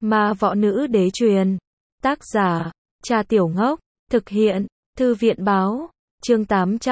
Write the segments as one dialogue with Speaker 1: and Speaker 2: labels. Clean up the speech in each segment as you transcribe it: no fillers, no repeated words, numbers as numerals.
Speaker 1: Ma võ nữ đế truyền. Tác giả, Cha Tiểu Ngốc. Thực hiện, Thư viện báo. Chương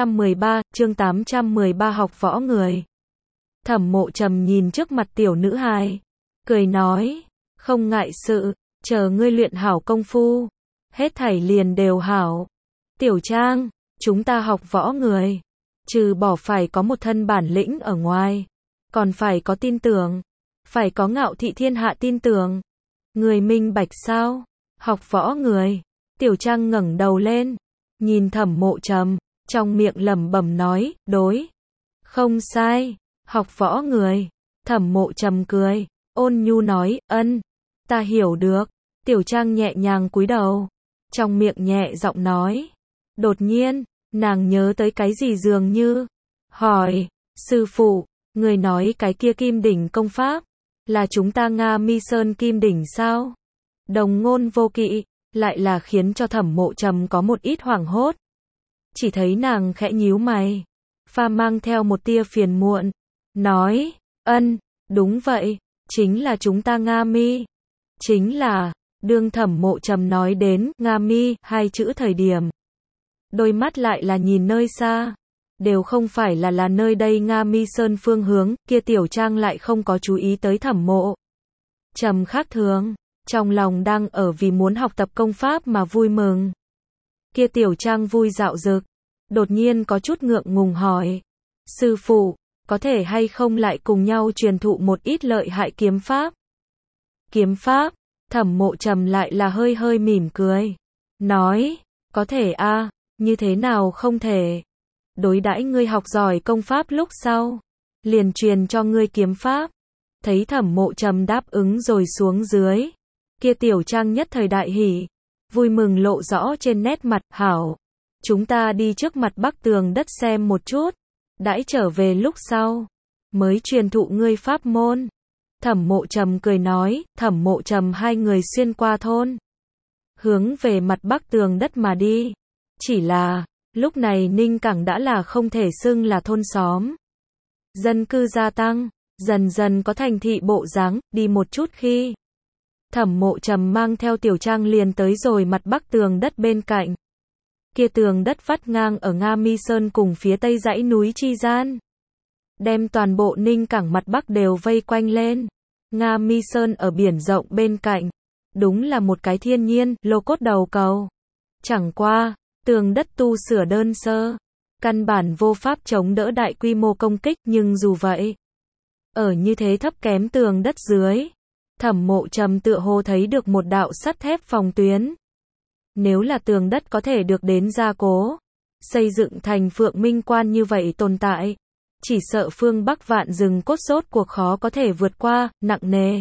Speaker 1: 813 học võ người. Thẩm Mộ Trầm nhìn trước mặt tiểu nữ hài, cười nói, không ngại sự, chờ ngươi luyện hảo công phu, hết thảy liền đều hảo. Tiểu Trang, chúng ta học võ người, trừ bỏ phải có một thân bản lĩnh ở ngoài, còn phải có tin tưởng, phải có ngạo thị thiên hạ tin tưởng. Người minh bạch sao? Học võ người. Tiểu Trang ngẩng đầu lên, nhìn Thẩm Mộ Trầm, trong miệng lẩm bẩm nói, đối. Không sai, học võ người. Thẩm Mộ Trầm cười, ôn nhu nói, ân, ta hiểu được. Tiểu Trang nhẹ nhàng cúi đầu, trong miệng nhẹ giọng nói. Đột nhiên, nàng nhớ tới cái gì dường như, hỏi, sư phụ, người nói cái kia Kim Đỉnh công pháp, là chúng ta Nga Mi Sơn Kim Đỉnh sao? Đồng ngôn vô kỵ, lại là khiến cho Thẩm Mộ Trầm có một ít hoảng hốt. Chỉ thấy nàng khẽ nhíu mày, pha mang theo một tia phiền muộn, nói, ân, đúng vậy, chính là chúng ta Nga Mi. Chính là, đương Thẩm Mộ Trầm nói đến Nga Mi hai chữ thời điểm, đôi mắt lại là nhìn nơi xa, đều không phải là nơi đây Nga Mi Sơn phương hướng, kia Tiểu Trang lại không có chú ý tới Thẩm Mộ Trầm khác thường, trong lòng đang ở vì muốn học tập công pháp mà vui mừng. Kia Tiểu Trang vui dạo dực, đột nhiên có chút ngượng ngùng hỏi, sư phụ, có thể hay không lại cùng nhau truyền thụ một ít lợi hại kiếm pháp? Kiếm pháp? Thẩm Mộ Trầm lại là hơi hơi mỉm cười, nói, có thể a, như thế nào không thể? Đối đãi ngươi học giỏi công pháp lúc sau, liền truyền cho ngươi kiếm pháp. Thấy Thẩm Mộ Trầm đáp ứng rồi xuống dưới, kia Tiểu Trang nhất thời đại hỉ, vui mừng lộ rõ trên nét mặt, hảo, chúng ta đi trước mặt Bắc Tường đất xem một chút, đãi trở về lúc sau, mới truyền thụ ngươi pháp môn. Thẩm Mộ Trầm cười nói, Thẩm Mộ Trầm hai người xuyên qua thôn, hướng về mặt Bắc Tường đất mà đi. Chỉ là, lúc này Ninh Cảng đã là không thể xưng là thôn xóm. Dân cư gia tăng, dần dần có thành thị bộ dáng, đi một chút khi Thẩm Mộ Trầm mang theo Tiểu Trang liền tới rồi mặt Bắc Tường đất bên cạnh. Kia tường đất vắt ngang ở Nga Mi Sơn cùng phía tây dãy núi chi gian, đem toàn bộ Ninh Cảng mặt Bắc đều vây quanh lên. Nga Mi Sơn ở biển rộng bên cạnh, đúng là một cái thiên nhiên lô cốt đầu cầu. Chẳng qua, tường đất tu sửa đơn sơ, căn bản vô pháp chống đỡ đại quy mô công kích, nhưng dù vậy, ở như thế thấp kém tường đất dưới, Thẩm Mộ Trầm tựa hồ thấy được một đạo sắt thép phòng tuyến. Nếu là tường đất có thể được đến gia cố, xây dựng thành Phượng Minh Quan như vậy tồn tại, chỉ sợ phương Bắc vạn rừng cốt sốt cuộc khó có thể vượt qua, nặng nề.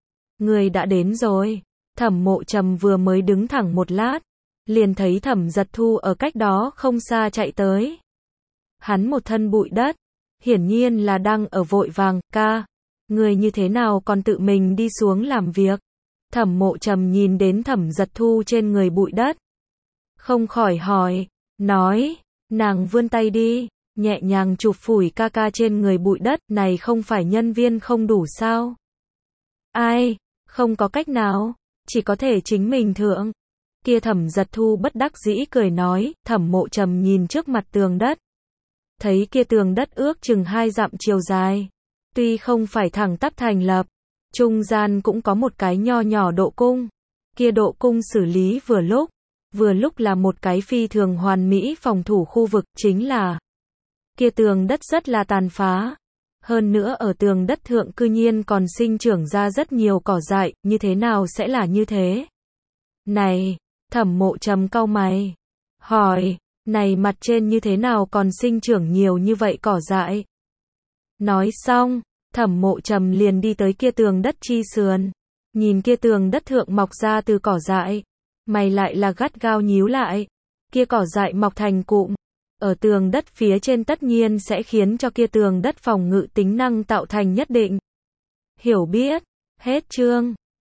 Speaker 1: Người đã đến rồi. Thẩm Mộ Trầm vừa mới đứng thẳng một lát, liền thấy Thẩm Giật Thu ở cách đó không xa chạy tới. Hắn một thân bụi đất, hiển nhiên là đang ở vội vàng, ca, người như thế nào còn tự mình đi xuống làm việc? Thẩm Mộ Trầm nhìn đến Thẩm Giật Thu trên người bụi đất, không khỏi hỏi, nói, nàng vươn tay đi, nhẹ nhàng chụp phủi ca ca trên người bụi đất, này không phải nhân viên không đủ sao? Ai, không có cách nào, chỉ có thể chính mình thượng. Kia Thẩm Giật Thu bất đắc dĩ cười nói. Thẩm Mộ Trầm nhìn trước mặt tường đất, thấy kia tường đất ước chừng 2 dặm chiều dài, tuy không phải thẳng tắp thành lập, trung gian cũng có một cái nho nhỏ độ cung. Kia độ cung xử lý vừa lúc là một cái phi thường hoàn mỹ phòng thủ khu vực, chính là kia tường đất rất là tàn phá. Hơn nữa ở tường đất thượng cư nhiên còn sinh trưởng ra rất nhiều cỏ dại, như thế nào sẽ là như thế? Này, Thẩm Mộ Trầm cau mày, hỏi, này mặt trên như thế nào còn sinh trưởng nhiều như vậy cỏ dại? Nói xong, Thẩm Mộ Trầm liền đi tới kia tường đất chi sườn, nhìn kia tường đất thượng mọc ra từ cỏ dại, mày lại là gắt gao nhíu lại. Kia cỏ dại mọc thành cụm, ở tường đất phía trên tất nhiên sẽ khiến cho kia tường đất phòng ngự tính năng tạo thành nhất định hiểu biết. Hết chương.